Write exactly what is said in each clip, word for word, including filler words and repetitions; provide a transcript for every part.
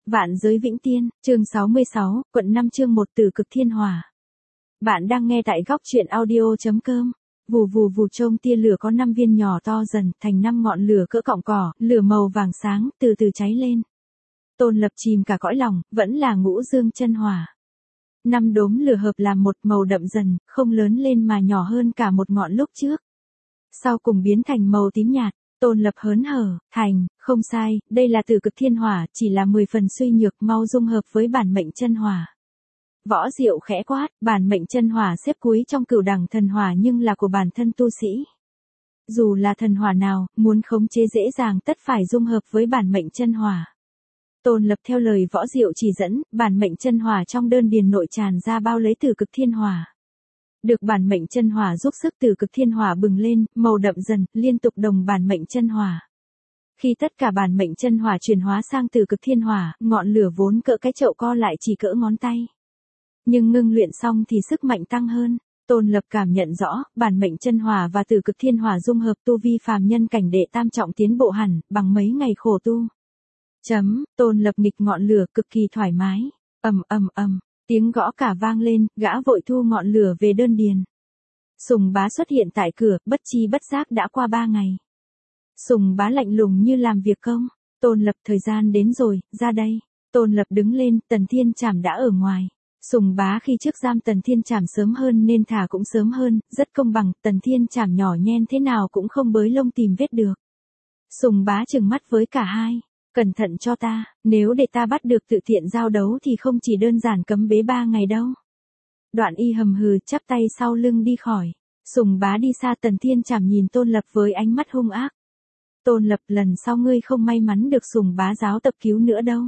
Vạn giới vĩnh tiên, chương sáu mươi sáu, quận năm chương một từ cực thiên hỏa. Bạn đang nghe tại góc truyện audio chấm com. Vù vù vù trông tia lửa có năm viên nhỏ to dần thành năm ngọn lửa cỡ cọng cỏ, lửa màu vàng sáng, từ từ cháy lên. Tôn Lập chìm cả cõi lòng, vẫn là ngũ dương chân hỏa. Năm đốm lửa hợp làm một màu đậm dần, không lớn lên mà nhỏ hơn cả một ngọn lúc trước. Sau cùng biến thành màu tím nhạt. Tôn Lập hớn hở, thành, không sai, đây là từ cực thiên hỏa, chỉ là mười phần suy nhược mau dung hợp với bản mệnh chân hỏa. Võ Diệu khẽ quát, bản mệnh chân hỏa xếp cuối trong cửu đẳng thần hỏa nhưng là của bản thân tu sĩ. Dù là thần hỏa nào, muốn khống chế dễ dàng tất phải dung hợp với bản mệnh chân hỏa. Tôn Lập theo lời Võ Diệu chỉ dẫn, bản mệnh chân hỏa trong đơn điền nội tràn ra bao lấy từ cực thiên hỏa. Được bản mệnh chân hỏa giúp sức từ cực thiên hỏa bừng lên, màu đậm dần, liên tục đồng bản mệnh chân hỏa. Khi tất cả bản mệnh chân hỏa chuyển hóa sang từ cực thiên hỏa, ngọn lửa vốn cỡ cái chậu co lại chỉ cỡ ngón tay. Nhưng ngưng luyện xong thì sức mạnh tăng hơn. Tôn Lập cảm nhận rõ, bản mệnh chân hỏa và từ cực thiên hỏa dung hợp tu vi phàm nhân cảnh đệ tam trọng tiến bộ hẳn, bằng mấy ngày khổ tu. Chấm, Tôn Lập nghịch ngọn lửa cực kỳ thoải mái. Ầm ầm ầm. Tiếng gõ cả vang lên, gã vội thu ngọn lửa về đơn điền. Sùng Bá xuất hiện tại cửa, bất chi bất giác đã qua ba ngày. Sùng Bá lạnh lùng như làm việc công. Tôn Lập thời gian đến rồi, ra đây. Tôn Lập đứng lên, Tần Thiên Trảm đã ở ngoài. Sùng Bá khi trước giam Tần Thiên Trảm sớm hơn nên thả cũng sớm hơn, rất công bằng, Tần Thiên Trảm nhỏ nhen thế nào cũng không bới lông tìm vết được. Sùng Bá trừng mắt với cả hai. Cẩn thận cho ta, nếu để ta bắt được tự tiện giao đấu thì không chỉ đơn giản cấm bế ba ngày đâu. Đoạn y hầm hừ chắp tay sau lưng đi khỏi. Sùng Bá đi xa. Tần Thiên Trảm nhìn Tôn Lập với ánh mắt hung ác. Tôn Lập, lần sau ngươi không may mắn được Sùng Bá giáo tập cứu nữa đâu.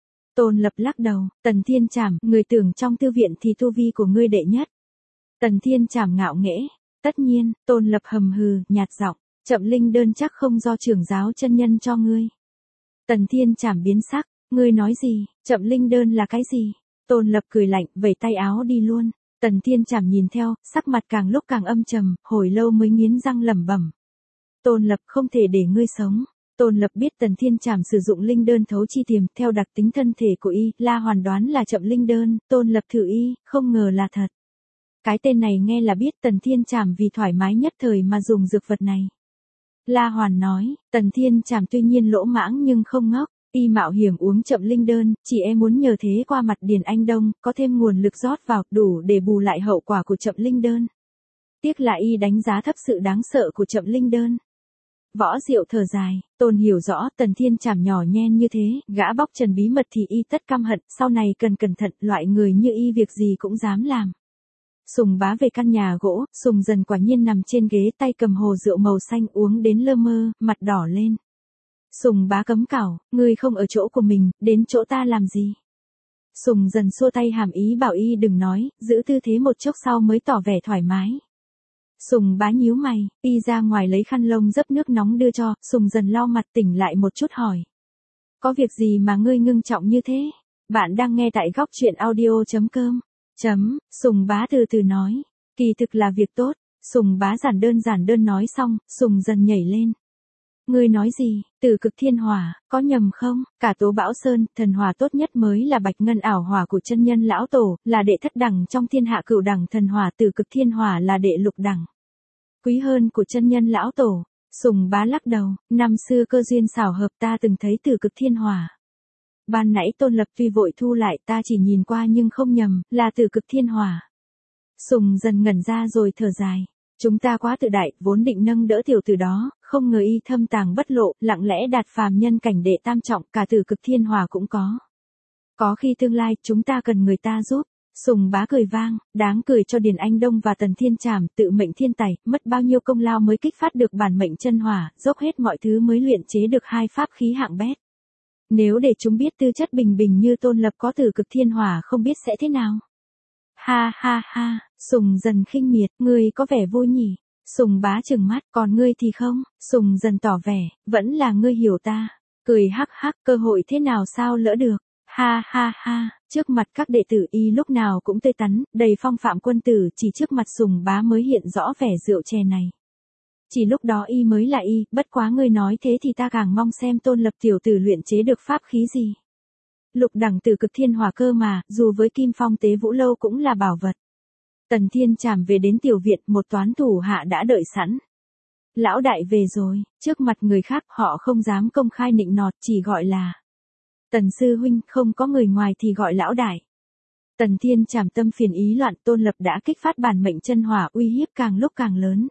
Tôn Lập lắc đầu, Tần Thiên Trảm, người tưởng trong thư viện thì tu vi của ngươi đệ nhất. Tần Thiên Trảm ngạo nghễ, tất nhiên. Tôn Lập hầm hừ, nhạt giọng, Chậm linh đơn chắc không do trưởng giáo chân nhân cho ngươi. Tần Thiên Trảm biến sắc, ngươi nói gì, Chậm linh đơn là cái gì? Tôn Lập cười lạnh, vẩy tay áo đi luôn. Tần Thiên Trảm nhìn theo, sắc mặt càng lúc càng âm trầm, hồi lâu mới nghiến răng lẩm bẩm. Tôn Lập, không thể để ngươi sống. Tôn Lập biết Tần Thiên Trảm sử dụng linh đơn thấu chi tiềm, theo đặc tính thân thể của y, La Hoàn đoán là Chậm linh đơn, Tôn Lập thử y, không ngờ là thật. Cái tên này nghe là biết Tần Thiên Trảm vì thoải mái nhất thời mà dùng dược vật này. La Hoàn nói, Tần Thiên Trảm tuy nhiên lỗ mãng nhưng không ngốc, y mạo hiểm uống Chậm linh đơn, chỉ e muốn nhờ thế qua mặt Điền Anh Đông, có thêm nguồn lực rót vào, đủ để bù lại hậu quả của Chậm linh đơn. Tiếc là y đánh giá thấp sự đáng sợ của Chậm linh đơn. Võ Diệu thở dài, Tôn hiểu rõ Tần Thiên Trảm nhỏ nhen như thế, gã bóc trần bí mật thì y tất căm hận, sau này cần cẩn thận, loại người như y việc gì cũng dám làm. Sùng Bá về căn nhà gỗ, Sùng Dần quả nhiên nằm trên ghế, tay cầm hồ rượu màu xanh uống đến lơ mơ, mặt đỏ lên. Sùng Bá cấm cảo, ngươi không ở chỗ của mình, đến chỗ ta làm gì? Sùng Dần xua tay hàm ý bảo y đừng nói, giữ tư thế một chốc sau mới tỏ vẻ thoải mái. Sùng Bá nhíu mày, y ra ngoài lấy khăn lông dấp nước nóng đưa cho, Sùng Dần lau mặt tỉnh lại một chút hỏi. Có việc gì mà ngươi ngưng trọng như thế? Bạn đang nghe tại góc truyện audio chấm com. Chấm, Sùng Bá từ từ nói, kỳ thực là việc tốt. Sùng Bá giản đơn giản đơn nói xong, Sùng Dần nhảy lên. Ngươi nói gì, từ cực thiên hỏa, có nhầm không? Cả Tố Bão Sơn, thần hỏa tốt nhất mới là bạch ngân ảo hỏa của chân nhân lão tổ, là đệ thất đẳng trong thiên hạ cửu đẳng thần hỏa, từ cực thiên hỏa là đệ lục đẳng. Quý hơn của chân nhân lão tổ. Sùng Bá lắc đầu, năm xưa cơ duyên xảo hợp ta từng thấy từ cực thiên hỏa. Ban nãy Tôn Lập tuy vội thu lại, ta chỉ nhìn qua nhưng không nhầm, là từ cực thiên hỏa. Sùng Dần ngẩn ra rồi thở dài. Chúng ta quá tự đại, vốn định nâng đỡ tiểu tử đó, không ngờ y thâm tàng bất lộ, lặng lẽ đạt phàm nhân cảnh đệ tam trọng, cả từ cực thiên hỏa cũng có. Có khi tương lai, chúng ta cần người ta giúp. Sùng Bá cười vang, đáng cười cho Điền Anh Đông và Tần Thiên Trảm, tự mệnh thiên tài, mất bao nhiêu công lao mới kích phát được bản mệnh chân hỏa, dốc hết mọi thứ mới luyện chế được hai pháp khí hạng bét. Nếu để chúng biết tư chất bình bình như Tôn Lập có từ cực thiên hỏa không biết sẽ thế nào. Ha ha ha, Sùng Dần khinh miệt, ngươi có vẻ vui nhỉ? Sùng Bá trừng mắt, còn ngươi thì không? Sùng Dần tỏ vẻ, vẫn là ngươi hiểu ta. Cười hắc hắc, cơ hội thế nào sao lỡ được? Ha ha ha, trước mặt các đệ tử y lúc nào cũng tươi tắn, đầy phong phạm quân tử, chỉ trước mặt Sùng Bá mới hiện rõ vẻ rượu chè này. Chỉ lúc đó y mới là y, bất quá ngươi nói thế thì ta càng mong xem Tôn Lập tiểu tử luyện chế được pháp khí gì. lục đẳng từ cực thiên hỏa cơ mà, dù với Kim Phong Tế Vũ Lâu cũng là bảo vật. Tần Thiên Trảm về đến tiểu viện, một toán thủ hạ đã đợi sẵn. Lão đại về rồi, trước mặt người khác họ không dám công khai nịnh nọt, chỉ gọi là Tần sư huynh, không có người ngoài thì gọi lão đại. Tần Thiên Trảm tâm phiền ý loạn, Tôn Lập đã kích phát bản mệnh chân hỏa, uy hiếp càng lúc càng lớn.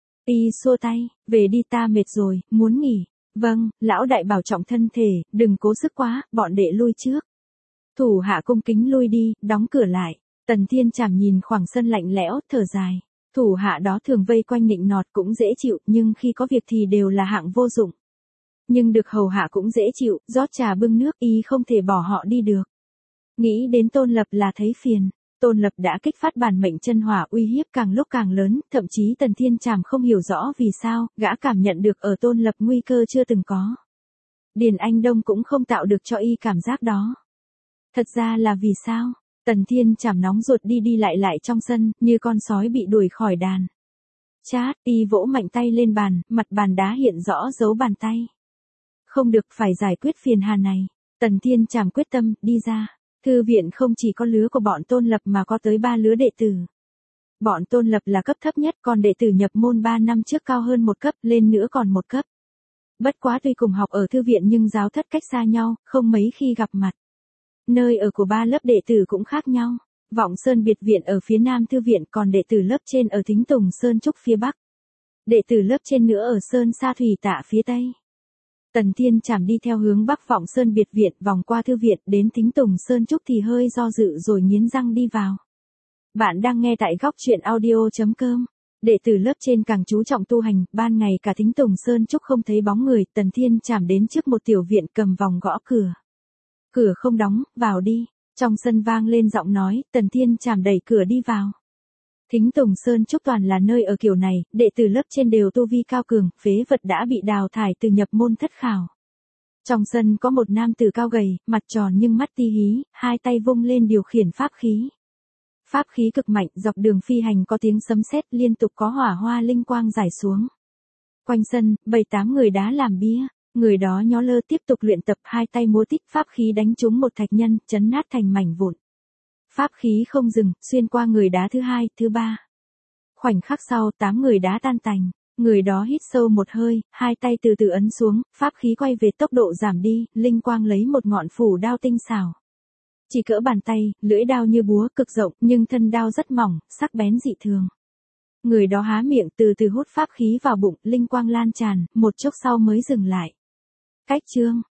Y xua tay, về đi, ta mệt rồi, muốn nghỉ. Vâng, lão đại bảo trọng thân thể, đừng cố sức quá, bọn đệ lui trước. Thủ hạ cung kính lui đi, đóng cửa lại. Tần Thiên Trảm nhìn khoảng sân lạnh lẽo, thở dài. Thủ hạ đó thường vây quanh nịnh nọt cũng dễ chịu, nhưng khi có việc thì đều là hạng vô dụng. Nhưng được hầu hạ cũng dễ chịu, rót trà bưng nước, y không thể bỏ họ đi được. Nghĩ đến Tôn Lập là thấy phiền. Tôn Lập đã kích phát bản mệnh chân hỏa, uy hiếp càng lúc càng lớn, thậm chí Tần Thiên Trảm không hiểu rõ vì sao, gã cảm nhận được ở Tôn Lập nguy cơ chưa từng có. Điền Anh Đông cũng không tạo được cho y cảm giác đó. Thật ra là vì sao? Tần Thiên Trảm nóng ruột đi đi lại lại trong sân, như con sói bị đuổi khỏi đàn. Chát, y vỗ mạnh tay lên bàn, mặt bàn đá hiện rõ dấu bàn tay. Không được, phải giải quyết phiền hà này. Tần Thiên Trảm quyết tâm, đi ra. Thư viện không chỉ có lứa của bọn Tôn Lập mà có tới ba lứa đệ tử. Bọn Tôn Lập là cấp thấp nhất, còn đệ tử nhập môn ba năm trước cao hơn một cấp, lên nữa còn một cấp. Bất quá tuy cùng học ở thư viện nhưng giáo thất cách xa nhau, không mấy khi gặp mặt. Nơi ở của ba lớp đệ tử cũng khác nhau. Vọng Sơn biệt viện ở phía nam thư viện, còn đệ tử lớp trên ở Thính Tùng Sơn Trúc phía bắc. Đệ tử lớp trên nữa ở Sơn Sa Thủy Tạ phía tây. Tần Thiên Trảm đi theo hướng bắc Vọng Sơn biệt viện, vòng qua thư viện đến Thính Tùng Sơn Trúc thì hơi do dự rồi nghiến răng đi vào. Bạn đang nghe tại góc truyện audio chấm com. Đệ tử lớp trên càng chú trọng tu hành, ban ngày cả Thính Tùng Sơn Trúc không thấy bóng người, Tần Thiên Trảm đến trước một tiểu viện cầm vòng gõ cửa. Cửa không đóng, vào đi. Trong sân vang lên giọng nói, Tần Thiên Trảm đẩy cửa đi vào. Thính Tùng Sơn Trúc toàn là nơi ở kiểu này, đệ tử lớp trên đều tu vi cao cường, phế vật đã bị đào thải từ nhập môn thất khảo. Trong sân có một nam tử cao gầy, mặt tròn nhưng mắt ti hí, hai tay vung lên điều khiển pháp khí. Pháp khí cực mạnh, dọc đường phi hành có tiếng sấm sét, liên tục có hỏa hoa linh quang rải xuống. Quanh sân, bảy tám người đá làm bia, người đó nhó lơ tiếp tục luyện tập, hai tay múa tít, pháp khí đánh trúng một thạch nhân, chấn nát thành mảnh vụn. Pháp khí không dừng, xuyên qua người đá thứ hai, thứ ba. Khoảnh khắc sau, tám người đá tan tành. Người đó hít sâu một hơi, hai tay từ từ ấn xuống, pháp khí quay về, tốc độ giảm đi, linh quang lấy một ngọn phủ đao tinh xảo. Chỉ cỡ bàn tay, lưỡi đao như búa, cực rộng, nhưng thân đao rất mỏng, sắc bén dị thường. Người đó há miệng, từ từ hút pháp khí vào bụng, linh quang lan tràn, một chốc sau mới dừng lại. Cách chương,